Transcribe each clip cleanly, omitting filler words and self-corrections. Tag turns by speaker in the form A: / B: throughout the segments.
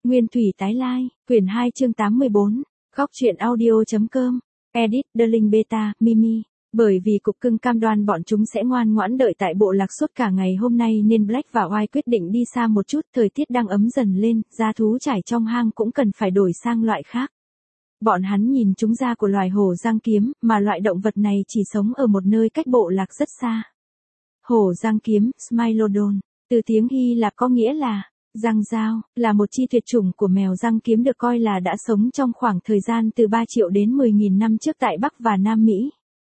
A: Nguyên thủy tái lai, quyển 2 chương 84, góc truyện audio.com, edit, Darling Beta, Mimi. Bởi vì cục cưng cam đoan bọn chúng sẽ ngoan ngoãn đợi tại bộ lạc suốt cả ngày hôm nay nên Black và White quyết định đi xa một chút, thời tiết đang ấm dần lên, gia thú trải trong hang cũng cần phải đổi sang loại khác. Bọn hắn nhìn chúng da của loài hổ răng kiếm, mà loại động vật này chỉ sống ở một nơi cách bộ lạc rất xa. Hổ răng kiếm, Smilodon, từ tiếng Hy Lạp có nghĩa là răng dao, là một chi tuyệt chủng của mèo răng kiếm được coi là đã sống trong khoảng thời gian từ 3 triệu đến 10.000 năm trước tại Bắc và Nam Mỹ.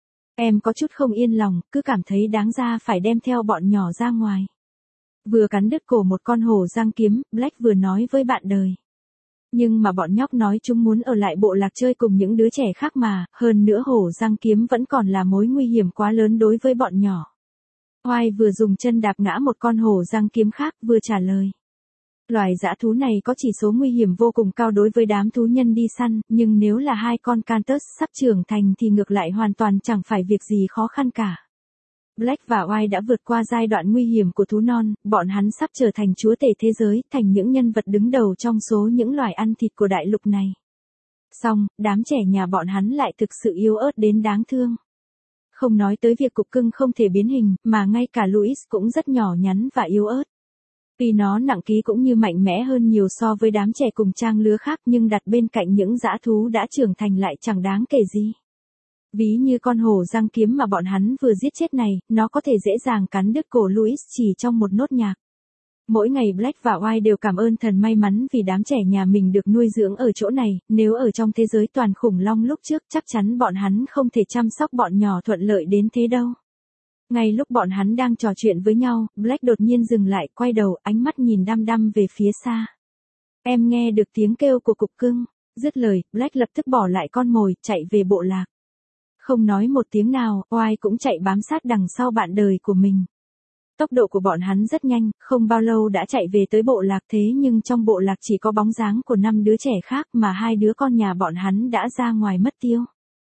A: Em có chút không yên lòng, cứ cảm thấy đáng ra phải đem theo bọn nhỏ ra ngoài. Vừa cắn đứt cổ một con hổ răng kiếm, Black vừa nói với bạn đời. Nhưng mà bọn nhóc nói chúng muốn ở lại bộ lạc chơi cùng những đứa trẻ khác mà, hơn nữa hổ răng kiếm vẫn còn là mối nguy hiểm quá lớn đối với bọn nhỏ. White vừa dùng chân đạp ngã một con hổ răng kiếm khác, vừa trả lời. Loài dã thú này có chỉ số nguy hiểm vô cùng cao đối với đám thú nhân đi săn, nhưng nếu là hai con Cantus sắp trưởng thành thì ngược lại hoàn toàn chẳng phải việc gì khó khăn cả. Black và White đã vượt qua giai đoạn nguy hiểm của thú non, bọn hắn sắp trở thành chúa tể thế giới, thành những nhân vật đứng đầu trong số những loài ăn thịt của đại lục này. Song, đám trẻ nhà bọn hắn lại thực sự yếu ớt đến đáng thương. Không nói tới việc cục cưng không thể biến hình, mà ngay cả Louis cũng rất nhỏ nhắn và yếu ớt. Tuy nó nặng ký cũng như mạnh mẽ hơn nhiều so với đám trẻ cùng trang lứa khác, nhưng đặt bên cạnh những dã thú đã trưởng thành lại chẳng đáng kể gì. Ví như con hổ răng kiếm mà bọn hắn vừa giết chết này, nó có thể dễ dàng cắn đứt cổ Louis chỉ trong một nốt nhạc. Mỗi ngày Black và White đều cảm ơn thần may mắn vì đám trẻ nhà mình được nuôi dưỡng ở chỗ này, nếu ở trong thế giới toàn khủng long lúc trước chắc chắn bọn hắn không thể chăm sóc bọn nhỏ thuận lợi đến thế đâu. Ngay lúc bọn hắn đang trò chuyện với nhau, Black đột nhiên dừng lại, quay đầu, ánh mắt nhìn đăm đăm về phía xa. Em nghe được tiếng kêu của cục cưng. Dứt lời, Black lập tức bỏ lại con mồi, chạy về bộ lạc. Không nói một tiếng nào, White cũng chạy bám sát đằng sau bạn đời của mình. Tốc độ của bọn hắn rất nhanh, không bao lâu đã chạy về tới bộ lạc, thế nhưng trong bộ lạc chỉ có bóng dáng của 5 đứa trẻ khác mà 2 đứa con nhà bọn hắn đã ra ngoài mất tiêu.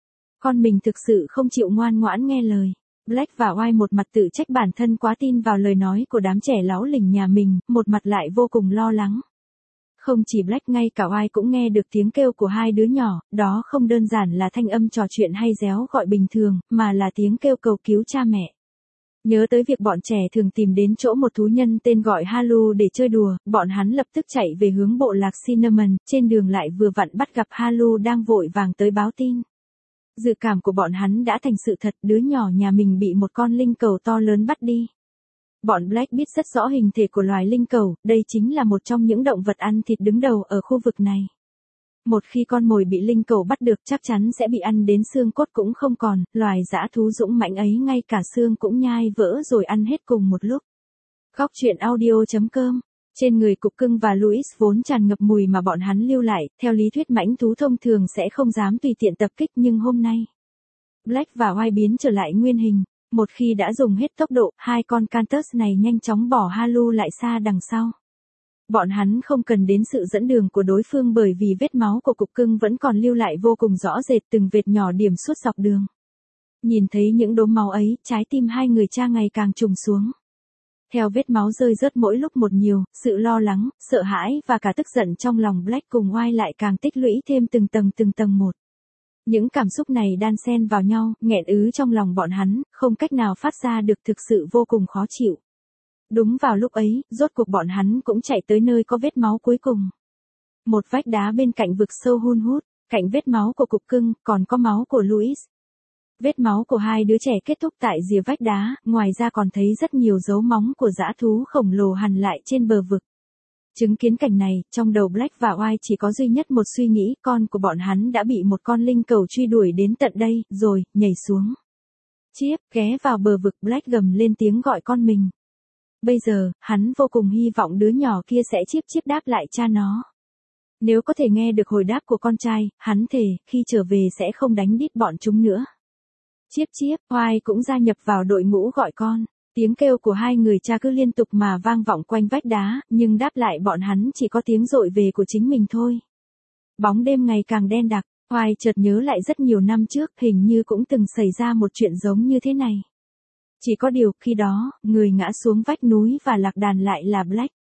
A: Con mình thực sự không chịu ngoan ngoãn nghe lời. Black và White một mặt tự trách bản thân quá tin vào lời nói của đám trẻ láu lỉnh nhà mình, một mặt lại vô cùng lo lắng. Không chỉ Black, ngay cả White cũng nghe được tiếng kêu của 2 đứa nhỏ, đó không đơn giản là thanh âm trò chuyện hay réo gọi bình thường, mà là tiếng kêu cầu cứu cha mẹ. Nhớ tới việc bọn trẻ thường tìm đến chỗ một thú nhân tên gọi Halu để chơi đùa, bọn hắn lập tức chạy về hướng bộ lạc Cinnamon, trên đường lại vừa vặn bắt gặp Halu đang vội vàng tới báo tin. Dự cảm của bọn hắn đã thành sự thật, đứa nhỏ nhà mình bị một con linh cẩu to lớn bắt đi. Bọn Black biết rất rõ hình thể của loài linh cẩu, đây chính là một trong những động vật ăn thịt đứng đầu ở khu vực này. Một khi con mồi bị linh cẩu bắt được chắc chắn sẽ bị ăn đến xương cốt cũng không còn, loài dã thú dũng mãnh ấy ngay cả xương cũng nhai vỡ rồi ăn hết cùng một lúc. Góc truyện audio.com. Trên người cục cưng và Louis vốn tràn ngập mùi mà bọn hắn lưu lại, theo lý thuyết mãnh thú thông thường sẽ không dám tùy tiện tập kích, nhưng hôm nay Black và White biến trở lại nguyên hình. Một khi đã dùng hết tốc độ, 2 con Cantus này nhanh chóng bỏ Halu lại xa đằng sau. Bọn hắn không cần đến sự dẫn đường của đối phương bởi vì vết máu của cục cưng vẫn còn lưu lại vô cùng rõ rệt, từng vệt nhỏ điểm suốt dọc đường. Nhìn thấy những đốm máu ấy, trái tim 2 người cha ngày càng trùng xuống. Theo vết máu rơi rớt mỗi lúc một nhiều, sự lo lắng, sợ hãi và cả tức giận trong lòng Black cùng White lại càng tích lũy thêm từng tầng một. Những cảm xúc này đan xen vào nhau, nghẹn ứ trong lòng bọn hắn, không cách nào phát ra được, thực sự vô cùng khó chịu. Đúng vào lúc ấy, rốt cuộc bọn hắn cũng chạy tới nơi có vết máu cuối cùng. Một vách đá bên cạnh vực sâu hun hút, cạnh vết máu của cục cưng, còn có máu của Louis. Vết máu của 2 đứa trẻ kết thúc tại rìa vách đá, ngoài ra còn thấy rất nhiều dấu móng của dã thú khổng lồ hằn lại trên bờ vực. Chứng kiến cảnh này, trong đầu Black và White chỉ có duy nhất một suy nghĩ, con của bọn hắn đã bị một con linh cẩu truy đuổi đến tận đây, rồi, nhảy xuống. Chiếp, ghé vào bờ vực, Black gầm lên tiếng gọi con mình. Bây giờ, hắn vô cùng hy vọng đứa nhỏ kia sẽ chiếp đáp lại cha nó. Nếu có thể nghe được hồi đáp của con trai, hắn thề, khi trở về sẽ không đánh đít bọn chúng nữa. Chiếp, White cũng gia nhập vào đội ngũ gọi con. Tiếng kêu của 2 người cha cứ liên tục mà vang vọng quanh vách đá, nhưng đáp lại bọn hắn chỉ có tiếng dội về của chính mình thôi. Bóng đêm ngày càng đen đặc, White chợt nhớ lại rất nhiều năm trước, hình như cũng từng xảy ra một chuyện giống như thế này. Chỉ có điều, khi đó, người ngã xuống vách núi và lạc đàn lại là Black.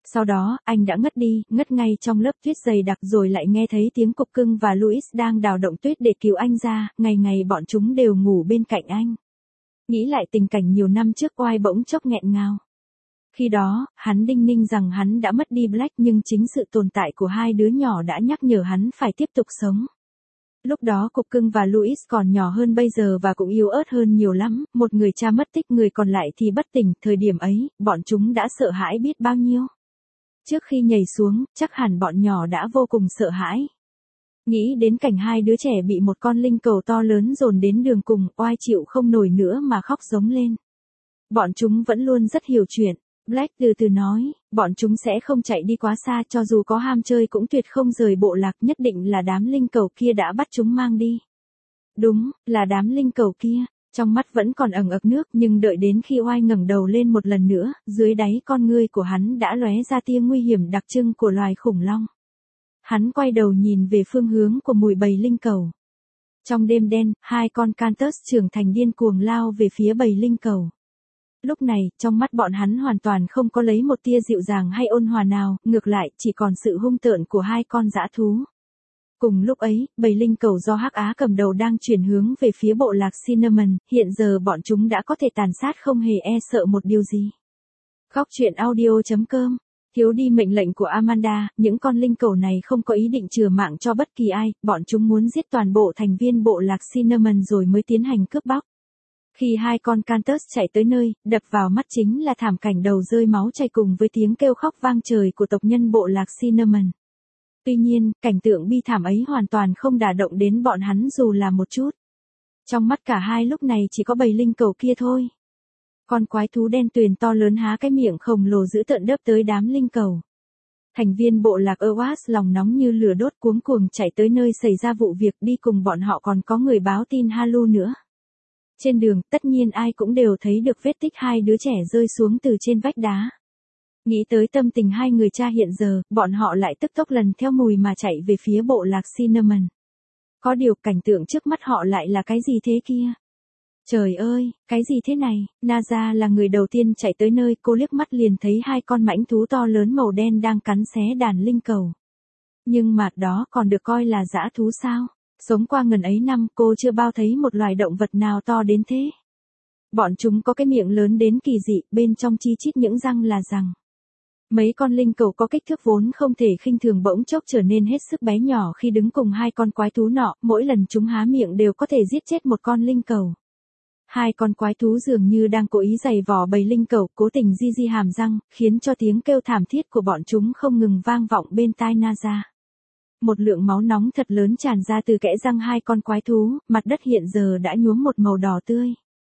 A: Sau đó, anh đã ngất đi, ngất ngay trong lớp tuyết dày đặc rồi lại nghe thấy tiếng Cục Cưng và Louis đang đào động tuyết để cứu anh ra, ngày ngày bọn chúng đều ngủ bên cạnh anh. Nghĩ lại tình cảnh nhiều năm trước oai bỗng chốc nghẹn ngào. Khi đó, hắn đinh ninh rằng hắn đã mất đi Black nhưng chính sự tồn tại của hai đứa nhỏ đã nhắc nhở hắn phải tiếp tục sống. Lúc đó Cục Cưng và Louis còn nhỏ hơn bây giờ và cũng yếu ớt hơn nhiều lắm, một người cha mất tích người còn lại thì bất tỉnh, thời điểm ấy, bọn chúng đã sợ hãi biết bao nhiêu. Trước khi nhảy xuống, chắc hẳn bọn nhỏ đã vô cùng sợ hãi. Nghĩ đến cảnh hai đứa trẻ bị một con linh cầu to lớn dồn đến đường cùng, oai chịu không nổi nữa mà khóc giống lên. Bọn chúng vẫn luôn rất hiểu chuyện. Black từ từ nói, bọn chúng sẽ không chạy đi quá xa cho dù có ham chơi cũng tuyệt không rời bộ lạc, nhất định là đám linh cầu kia đã bắt chúng mang đi. Đúng, là đám linh cầu kia. Trong mắt vẫn còn ẩn ực nước nhưng đợi đến khi oai ngẩng đầu lên một lần nữa, dưới đáy con ngươi của hắn đã lóe ra tia nguy hiểm đặc trưng của loài khủng long. Hắn quay đầu nhìn về phương hướng của mùi bầy linh cầu. Trong đêm đen, hai con Cantus trưởng thành điên cuồng lao về phía bầy linh cầu. Lúc này, trong mắt bọn hắn hoàn toàn không có lấy một tia dịu dàng hay ôn hòa nào, ngược lại chỉ còn sự hung tợn của hai con dã thú. Cùng lúc ấy, bầy linh cầu do Hắc Á cầm đầu đang chuyển hướng về phía bộ lạc Cinnamon, hiện giờ bọn chúng đã có thể tàn sát không hề e sợ một điều gì. Góc truyện audio.com. Thiếu đi mệnh lệnh của Amanda, những con linh cầu này không có ý định chừa mạng cho bất kỳ ai, bọn chúng muốn giết toàn bộ thành viên bộ lạc Cinnamon rồi mới tiến hành cướp bóc. Khi hai con Cantus chạy tới nơi, đập vào mắt chính là thảm cảnh đầu rơi máu chảy cùng với tiếng kêu khóc vang trời của tộc nhân bộ lạc Cinnamon. Tuy nhiên, cảnh tượng bi thảm ấy hoàn toàn không đả động đến bọn hắn dù là một chút. Trong mắt cả hai lúc này chỉ có bầy linh cầu kia thôi. Con quái thú đen tuyền to lớn há cái miệng khổng lồ dữ tợn đớp tới đám linh cầu. Thành viên bộ lạc Oas lòng nóng như lửa đốt cuống cuồng chạy tới nơi xảy ra vụ việc, đi cùng bọn họ còn có người báo tin Halu nữa. Trên đường, tất nhiên ai cũng đều thấy được vết tích hai đứa trẻ rơi xuống từ trên vách đá. Nghĩ tới tâm tình hai người cha hiện giờ, bọn họ lại tức tốc lần theo mùi mà chạy về phía bộ lạc Cinnamon. Có điều cảnh tượng trước mắt họ lại là cái gì thế kia? Trời ơi, cái gì thế này? Naza là người đầu tiên chạy tới nơi, cô liếc mắt liền thấy hai con mãnh thú to lớn màu đen đang cắn xé đàn linh cầu. Nhưng mà đó còn được coi là dã thú sao? Sống qua ngần ấy năm cô chưa bao thấy một loài động vật nào to đến thế. Bọn chúng có cái miệng lớn đến kỳ dị, bên trong chi chít những răng là răng. Mấy con linh cầu có kích thước vốn không thể khinh thường bỗng chốc trở nên hết sức bé nhỏ khi đứng cùng hai con quái thú nọ, mỗi lần chúng há miệng đều có thể giết chết một con linh cầu. Hai con quái thú dường như đang cố ý giày vò bầy linh cầu, cố tình di hàm răng, khiến cho tiếng kêu thảm thiết của bọn chúng không ngừng vang vọng bên tai Naza. Một lượng máu nóng thật lớn tràn ra từ kẽ răng hai con quái thú, mặt đất hiện giờ đã nhuốm một màu đỏ tươi.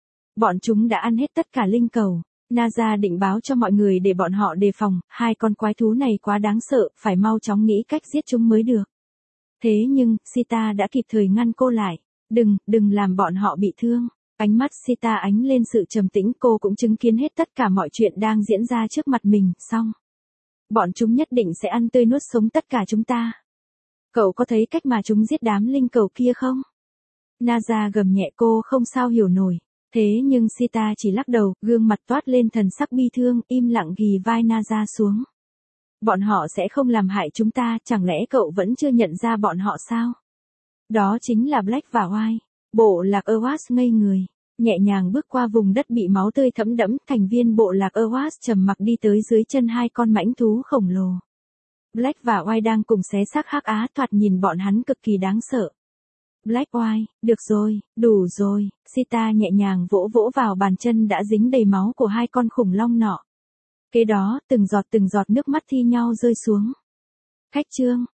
A: Bọn chúng đã ăn hết tất cả linh cầu. Naza định báo cho mọi người để bọn họ đề phòng, hai con quái thú này quá đáng sợ, phải mau chóng nghĩ cách giết chúng mới được. Thế nhưng, Sita đã kịp thời ngăn cô lại. Đừng làm bọn họ bị thương. Ánh mắt Sita ánh lên sự trầm tĩnh, cô cũng chứng kiến hết tất cả mọi chuyện đang diễn ra trước mặt mình, xong. Bọn chúng nhất định sẽ ăn tươi nuốt sống tất cả chúng ta. Cậu có thấy cách mà chúng giết đám linh cầu kia không? Naza gầm nhẹ, cô không sao hiểu nổi. Thế nhưng Sita chỉ lắc đầu, gương mặt toát lên thần sắc bi thương, im lặng ghì vai Naza xuống. Bọn họ sẽ không làm hại chúng ta, chẳng lẽ cậu vẫn chưa nhận ra bọn họ sao? Đó chính là Black và White. Bộ lạc Oas ngây người, nhẹ nhàng bước qua vùng đất bị máu tươi thấm đẫm, thành viên bộ lạc Oas trầm mặc đi tới dưới chân hai con mãnh thú khổng lồ. Black và White đang cùng xé xác Hắc Á, thoạt nhìn bọn hắn cực kỳ đáng sợ. Black White, được rồi, đủ rồi, Sita nhẹ nhàng vỗ vỗ vào bàn chân đã dính đầy máu của hai con khủng long nọ. Kế đó, từng giọt nước mắt thi nhau rơi xuống. Khách trương,